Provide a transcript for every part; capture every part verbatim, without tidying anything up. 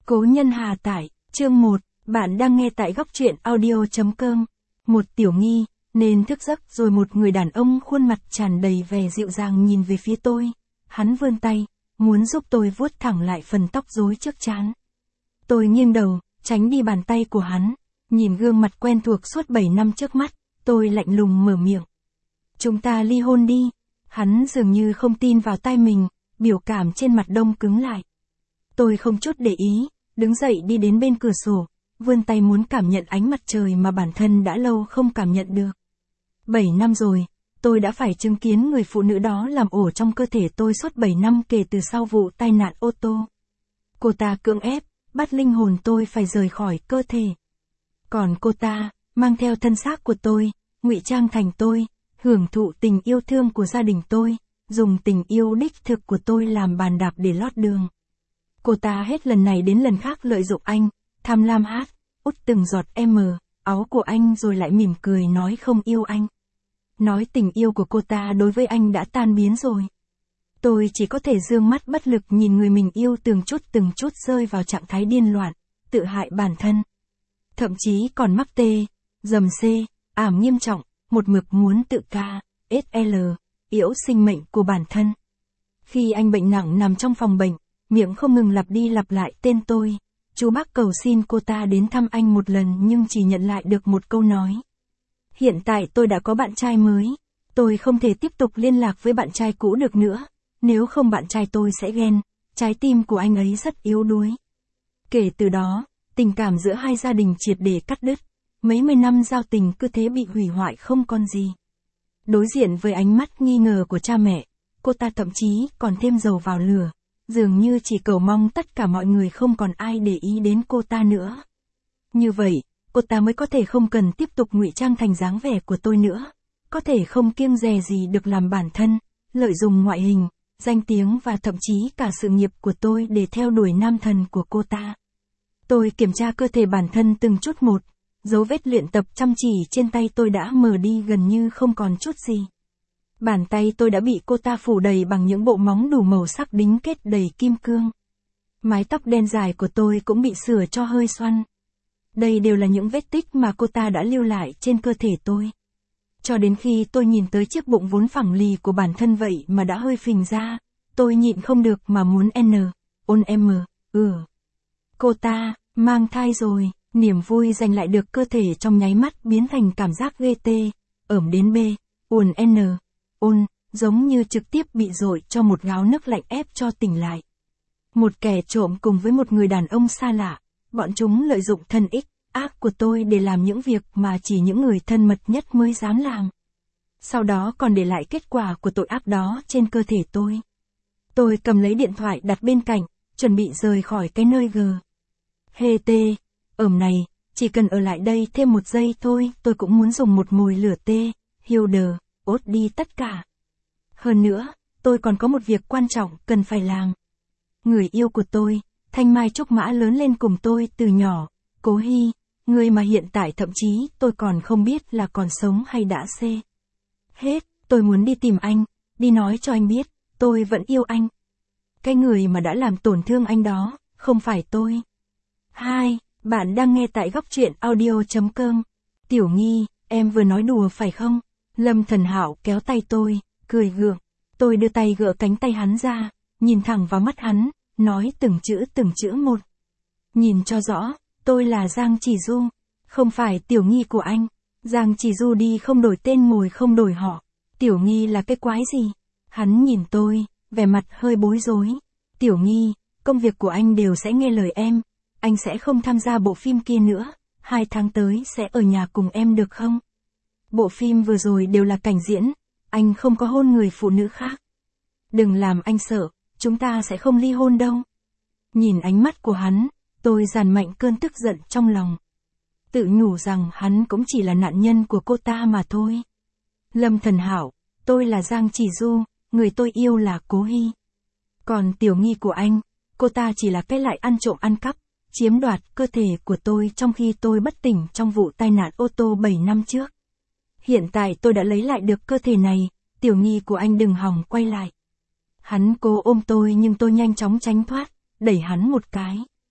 Cố nhân Hà Tải, chương một, bạn đang nghe tại góc truyện audio.com. Một tiểu nghi, nên thức giấc rồi một người đàn ông khuôn mặt tràn đầy vẻ dịu dàng nhìn về phía tôi. Hắn vươn tay, muốn giúp tôi vuốt thẳng lại phần tóc rối trước trán. Tôi nghiêng đầu, tránh đi bàn tay của hắn, nhìn gương mặt quen thuộc suốt bảy năm trước mắt, tôi lạnh lùng mở miệng. Chúng ta ly hôn đi. Hắn dường như không tin vào tai mình, biểu cảm trên mặt đông cứng lại. Tôi không chút để ý, đứng dậy đi đến bên cửa sổ, vươn tay muốn cảm nhận ánh mặt trời mà bản thân đã lâu không cảm nhận được. Bảy năm rồi, tôi đã phải chứng kiến người phụ nữ đó làm ổ trong cơ thể tôi suốt bảy năm kể từ sau vụ tai nạn ô tô. Cô ta cưỡng ép, bắt linh hồn tôi phải rời khỏi cơ thể. Còn cô ta, mang theo thân xác của tôi, ngụy trang thành tôi, hưởng thụ tình yêu thương của gia đình tôi, dùng tình yêu đích thực của tôi làm bàn đạp để lót đường. Cô ta hết lần này đến lần khác lợi dụng anh, tham lam hát, út từng giọt em áo của anh rồi lại mỉm cười nói không yêu anh. Nói tình yêu của cô ta đối với anh đã tan biến rồi. Tôi chỉ có thể dương mắt bất lực nhìn người mình yêu từng chút từng chút rơi vào trạng thái điên loạn, tự hại bản thân. Thậm chí còn mắc tê, dầm xê, ảm nghiêm trọng, một mực muốn tự ca, ét lờ, yếu sinh mệnh của bản thân. Khi anh bệnh nặng nằm trong phòng bệnh, miệng không ngừng lặp đi lặp lại tên tôi, chú bác cầu xin cô ta đến thăm anh một lần nhưng chỉ nhận lại được một câu nói. Hiện tại tôi đã có bạn trai mới, tôi không thể tiếp tục liên lạc với bạn trai cũ được nữa, nếu không bạn trai tôi sẽ ghen, trái tim của anh ấy rất yếu đuối. Kể từ đó, tình cảm giữa hai gia đình triệt để cắt đứt, mấy mươi năm giao tình cứ thế bị hủy hoại không còn gì. Đối diện với ánh mắt nghi ngờ của cha mẹ, cô ta thậm chí còn thêm dầu vào lửa, dường như chỉ cầu mong tất cả mọi người không còn ai để ý đến cô ta nữa. Như vậy, cô ta mới có thể không cần tiếp tục ngụy trang thành dáng vẻ của tôi nữa, có thể không kiêng dè gì được làm bản thân, lợi dụng ngoại hình, danh tiếng và thậm chí cả sự nghiệp của tôi để theo đuổi nam thần của cô ta. Tôi kiểm tra cơ thể bản thân từng chút một, dấu vết luyện tập chăm chỉ trên tay tôi đã mờ đi gần như không còn chút gì. Bàn tay tôi đã bị cô ta phủ đầy bằng những bộ móng đủ màu sắc đính kết đầy kim cương. Mái tóc đen dài của tôi cũng bị sửa cho hơi xoăn. Đây đều là những vết tích mà cô ta đã lưu lại trên cơ thể tôi. Cho đến khi tôi nhìn tới chiếc bụng vốn phẳng lì của bản thân vậy mà đã hơi phình ra, tôi nhịn không được mà muốn n, ôn m, ừ. Cô ta, mang thai rồi, niềm vui giành lại được cơ thể trong nháy mắt biến thành cảm giác ghê tê, ẩm đến b, uồn n, ôn, giống như trực tiếp bị dội cho một gáo nước lạnh ép cho tỉnh lại. Một kẻ trộm cùng với một người đàn ông xa lạ, bọn chúng lợi dụng thân ích, ác của tôi để làm những việc mà chỉ những người thân mật nhất mới dám làm. Sau đó còn để lại kết quả của tội ác đó trên cơ thể tôi. Tôi cầm lấy điện thoại đặt bên cạnh, chuẩn bị rời khỏi cái nơi g. Hê tê, ẩm này, chỉ cần ở lại đây thêm một giây thôi tôi cũng muốn dùng một mồi lửa tê, hiêu đờ, ốt đi tất cả. Hơn nữa, tôi còn có một việc quan trọng cần phải làm. Người yêu của tôi, thanh mai trúc mã lớn lên cùng tôi từ nhỏ, Cố Hy, người mà hiện tại thậm chí tôi còn không biết là còn sống hay đã xê. Hết, tôi muốn đi tìm anh, đi nói cho anh biết, tôi vẫn yêu anh. Cái người mà đã làm tổn thương anh đó, không phải tôi. Hai, bạn đang nghe tại góc truyện audio.com. Tiểu Nghi, em vừa nói đùa phải không? Lâm Thần Hạo kéo tay tôi, cười gượng. Tôi đưa tay gỡ cánh tay hắn ra, nhìn thẳng vào mắt hắn, nói từng chữ từng chữ một. Nhìn cho rõ, tôi là Giang Chỉ Du, không phải Tiểu Nghi của anh. Giang Chỉ Du đi không đổi tên ngồi không đổi họ. Tiểu Nghi là cái quái gì? Hắn nhìn tôi, vẻ mặt hơi bối rối. Tiểu Nghi, công việc của anh đều sẽ nghe lời em. Anh sẽ không tham gia bộ phim kia nữa. Hai tháng tới sẽ ở nhà cùng em được không? Bộ phim vừa rồi đều là cảnh diễn. Anh không có hôn người phụ nữ khác. Đừng làm anh sợ, chúng ta sẽ không ly hôn đâu. Nhìn ánh mắt của hắn, tôi dàn mạnh cơn tức giận trong lòng. Tự nhủ rằng hắn cũng chỉ là nạn nhân của cô ta mà thôi. Lâm Thần Hạo, tôi là Giang Chỉ Du, người tôi yêu là Cố Hy. Còn Tiểu Nghi của anh, cô ta chỉ là cái lại ăn trộm ăn cắp, chiếm đoạt cơ thể của tôi trong khi tôi bất tỉnh trong vụ tai nạn ô tô bảy năm trước. Hiện tại tôi đã lấy lại được cơ thể này, Tiểu Nghi của anh đừng hòng quay lại. Hắn cố ôm tôi nhưng tôi nhanh chóng tránh thoát, đẩy hắn một cái.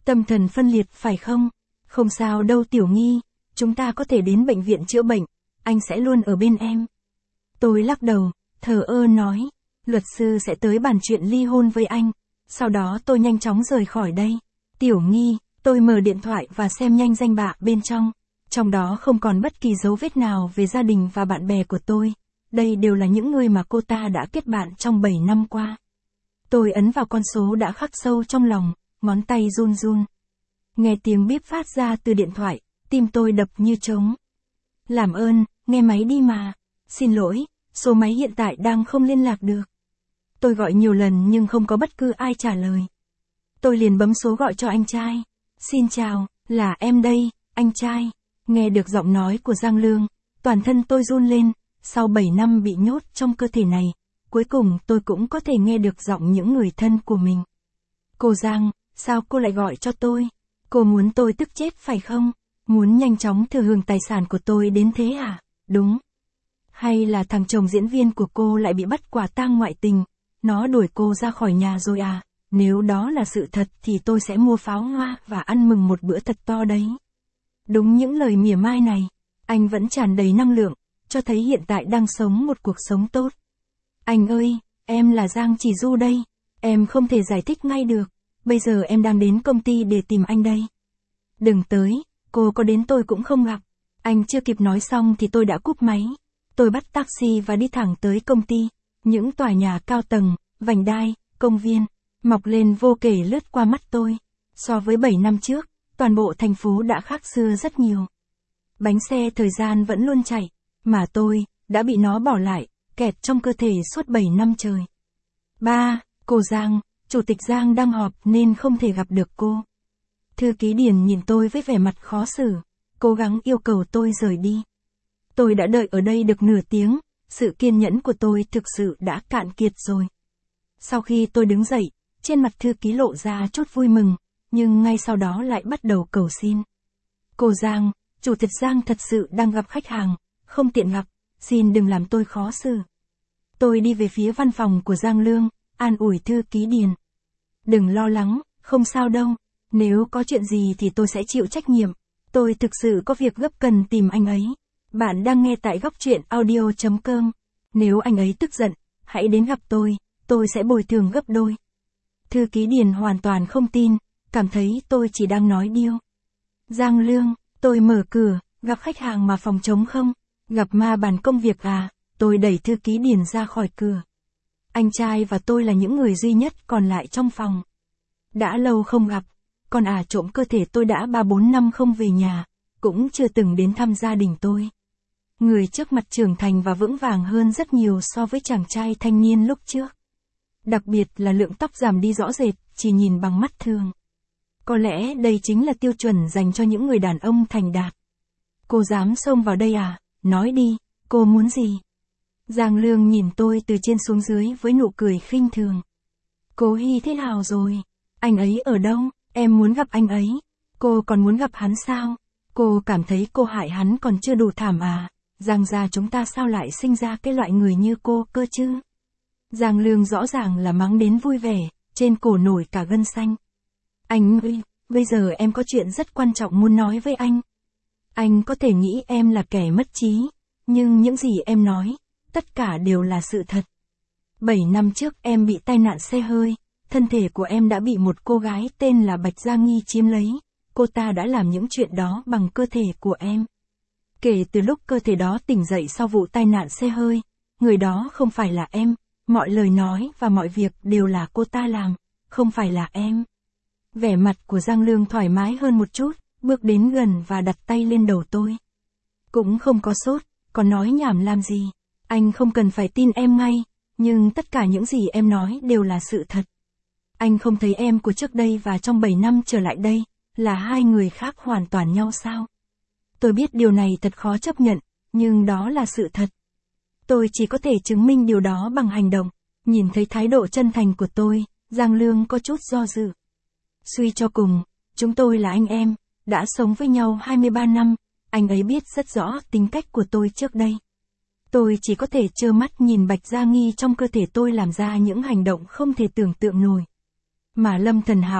Tâm thần phân liệt phải không? Không sao đâu Tiểu Nghi, chúng ta có thể đến bệnh viện chữa bệnh, anh sẽ luôn ở bên em. Tôi lắc đầu, thờ ơ nói, luật sư sẽ tới bàn chuyện ly hôn với anh. Sau đó tôi nhanh chóng rời khỏi đây. Tiểu Nghi, tôi mở điện thoại và xem nhanh danh bạ bên trong. Trong đó không còn bất kỳ dấu vết nào về gia đình và bạn bè của tôi. Đây đều là những người mà cô ta đã kết bạn trong bảy năm qua. Tôi ấn vào con số đã khắc sâu trong lòng, ngón tay run run. Nghe tiếng bíp phát ra từ điện thoại, tim tôi đập như trống. Làm ơn, nghe máy đi mà. Xin lỗi, số máy hiện tại đang không liên lạc được. Tôi gọi nhiều lần nhưng không có bất cứ ai trả lời. Tôi liền bấm số gọi cho anh trai. Xin chào, là em đây, anh trai. Nghe được giọng nói của Giang Lương, toàn thân tôi run lên. Sau bảy năm bị nhốt trong cơ thể này, cuối cùng tôi cũng có thể nghe được giọng những người thân của mình. Cô Giang, sao cô lại gọi cho tôi? Cô muốn tôi tức chết phải không? Muốn nhanh chóng thừa hưởng tài sản của tôi đến thế à? Đúng. Hay là thằng chồng diễn viên của cô lại bị bắt quả tang ngoại tình? Nó đuổi cô ra khỏi nhà rồi à? Nếu đó là sự thật thì tôi sẽ mua pháo hoa và ăn mừng một bữa thật to đấy. Đúng những lời mỉa mai này, anh vẫn tràn đầy năng lượng, cho thấy hiện tại đang sống một cuộc sống tốt. Anh ơi, em là Giang Chỉ Du đây. Em không thể giải thích ngay được. Bây giờ em đang đến công ty để tìm anh đây. Đừng tới, cô có đến tôi cũng không gặp. Anh chưa kịp nói xong thì tôi đã cúp máy. Tôi bắt taxi và đi thẳng tới công ty. Những tòa nhà cao tầng, vành đai, công viên, mọc lên vô kể lướt qua mắt tôi. So với bảy năm trước, toàn bộ thành phố đã khác xưa rất nhiều. Bánh xe thời gian vẫn luôn chạy, mà tôi đã bị nó bỏ lại, kẹt trong cơ thể suốt bảy năm trời. Ba, cô Giang, Chủ tịch Giang đang họp nên không thể gặp được cô. Thư ký Điền nhìn tôi với vẻ mặt khó xử, cố gắng yêu cầu tôi rời đi. Tôi đã đợi ở đây được nửa tiếng, sự kiên nhẫn của tôi thực sự đã cạn kiệt rồi. Sau khi tôi đứng dậy, trên mặt thư ký lộ ra chút vui mừng, nhưng ngay sau đó lại bắt đầu cầu xin. Cô Giang, Chủ tịch Giang thật sự đang gặp khách hàng, không tiện gặp, xin đừng làm tôi khó xử. Tôi đi về phía văn phòng của Giang Lương, an ủi thư ký Điền. Đừng lo lắng, không sao đâu, nếu có chuyện gì thì tôi sẽ chịu trách nhiệm, tôi thực sự có việc gấp cần tìm anh ấy. Bạn đang nghe tại góc truyện audio chấm com. Nếu anh ấy tức giận, hãy đến gặp tôi, tôi sẽ bồi thường gấp đôi. Thư ký Điền hoàn toàn không tin, cảm thấy tôi chỉ đang nói điêu. Giang Lương, tôi mở cửa, gặp khách hàng mà phòng trống không? Gặp ma bàn công việc à? Tôi đẩy thư ký Điền ra khỏi cửa. Anh trai và tôi là những người duy nhất còn lại trong phòng. Đã lâu không gặp, còn à trộm cơ thể tôi đã ba bốn năm không về nhà, cũng chưa từng đến thăm gia đình tôi. Người trước mặt trưởng thành và vững vàng hơn rất nhiều so với chàng trai thanh niên lúc trước. Đặc biệt là lượng tóc giảm đi rõ rệt, chỉ nhìn bằng mắt thường. Có lẽ đây chính là tiêu chuẩn dành cho những người đàn ông thành đạt. Cô dám xông vào đây à? Nói đi, cô muốn gì? Giang Lương nhìn tôi từ trên xuống dưới với nụ cười khinh thường. Cô Hy thế nào rồi? Anh ấy ở đâu? Em muốn gặp anh ấy. Cô còn muốn gặp hắn sao? Cô cảm thấy cô hại hắn còn chưa đủ thảm à? Giang gia chúng ta sao lại sinh ra cái loại người như cô cơ chứ? Giang Lương rõ ràng là mắng đến vui vẻ, trên cổ nổi cả gân xanh. Anh ơi, bây giờ em có chuyện rất quan trọng muốn nói với anh. Anh có thể nghĩ em là kẻ mất trí, nhưng những gì em nói, tất cả đều là sự thật. Bảy năm trước em bị tai nạn xe hơi, thân thể của em đã bị một cô gái tên là Bạch Gia Nghi chiếm lấy. Cô ta đã làm những chuyện đó bằng cơ thể của em. Kể từ lúc cơ thể đó tỉnh dậy sau vụ tai nạn xe hơi, người đó không phải là em, mọi lời nói và mọi việc đều là cô ta làm, không phải là em. Vẻ mặt của Giang Lương thoải mái hơn một chút, bước đến gần và đặt tay lên đầu tôi. Cũng không có sốt, còn nói nhảm làm gì, anh không cần phải tin em ngay, nhưng tất cả những gì em nói đều là sự thật. Anh không thấy em của trước đây và trong bảy năm trở lại đây, là hai người khác hoàn toàn nhau sao? Tôi biết điều này thật khó chấp nhận, nhưng đó là sự thật. Tôi chỉ có thể chứng minh điều đó bằng hành động. Nhìn thấy thái độ chân thành của tôi, Giang Lương có chút do dự. Suy cho cùng, chúng tôi là anh em, đã sống với nhau hai mươi ba năm, anh ấy biết rất rõ tính cách của tôi trước đây. Tôi chỉ có thể trơ mắt nhìn Bạch Gia Nghi trong cơ thể tôi làm ra những hành động không thể tưởng tượng nổi. Mà Lâm Thần Hạo,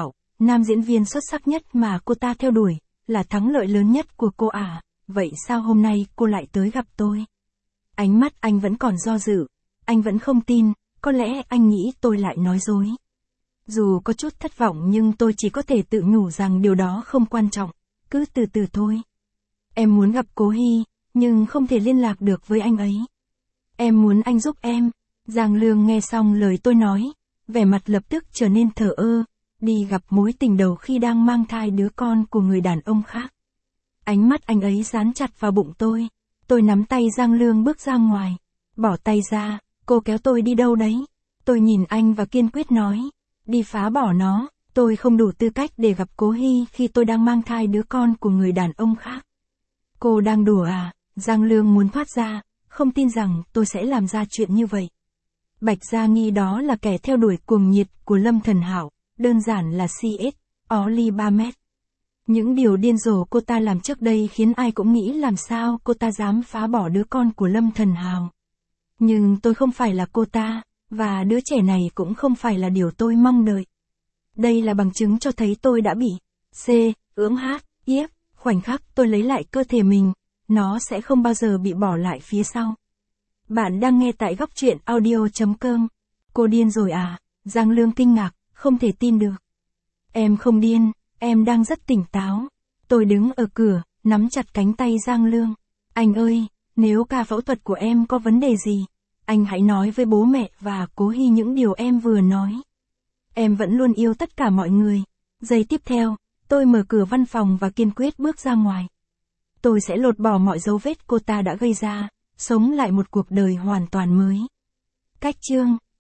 nam diễn viên xuất sắc nhất mà cô ta theo đuổi, là thắng lợi lớn nhất của cô à, vậy sao hôm nay cô lại tới gặp tôi? Ánh mắt anh vẫn còn do dự, anh vẫn không tin, có lẽ anh nghĩ tôi lại nói dối. Dù có chút thất vọng nhưng tôi chỉ có thể tự nhủ rằng điều đó không quan trọng, cứ từ từ thôi. Em muốn gặp Cố Hy, nhưng không thể liên lạc được với anh ấy. Em muốn anh giúp em. Giang Lương nghe xong lời tôi nói, vẻ mặt lập tức trở nên thờ ơ, đi gặp mối tình đầu khi đang mang thai đứa con của người đàn ông khác. Ánh mắt anh ấy dán chặt vào bụng tôi, tôi nắm tay Giang Lương bước ra ngoài, bỏ tay ra, cô kéo tôi đi đâu đấy? Tôi nhìn anh và kiên quyết nói, đi phá bỏ nó, tôi không đủ tư cách để gặp Cố Hy khi tôi đang mang thai đứa con của người đàn ông khác. Cô đang đùa à? Giang Lương muốn thoát ra, không tin rằng tôi sẽ làm ra chuyện như vậy. Bạch Gia Nghi đó là kẻ theo đuổi cuồng nhiệt của Lâm Thần Hảo, đơn giản là xê ét, Oli ba mét. Những điều điên rồ cô ta làm trước đây khiến ai cũng nghĩ làm sao cô ta dám phá bỏ đứa con của Lâm Thần Hảo. Nhưng tôi không phải là cô ta, và đứa trẻ này cũng không phải là điều tôi mong đợi. Đây là bằng chứng cho thấy tôi đã bị C, ưỡng hát, yếp, khoảnh khắc tôi lấy lại cơ thể mình, nó sẽ không bao giờ bị bỏ lại phía sau. Bạn đang nghe tại góc truyện audio chấm com. Cô điên rồi à? Giang Lương kinh ngạc, không thể tin được. Em không điên, em đang rất tỉnh táo. Tôi đứng ở cửa, nắm chặt cánh tay Giang Lương. Anh ơi, nếu ca phẫu thuật của em có vấn đề gì, anh hãy nói với bố mẹ và Cố Hy những điều em vừa nói. Em vẫn luôn yêu tất cả mọi người. Giây tiếp theo, tôi mở cửa văn phòng và kiên quyết bước ra ngoài. Tôi sẽ lột bỏ mọi dấu vết cô ta đã gây ra, sống lại một cuộc đời hoàn toàn mới. Cách chương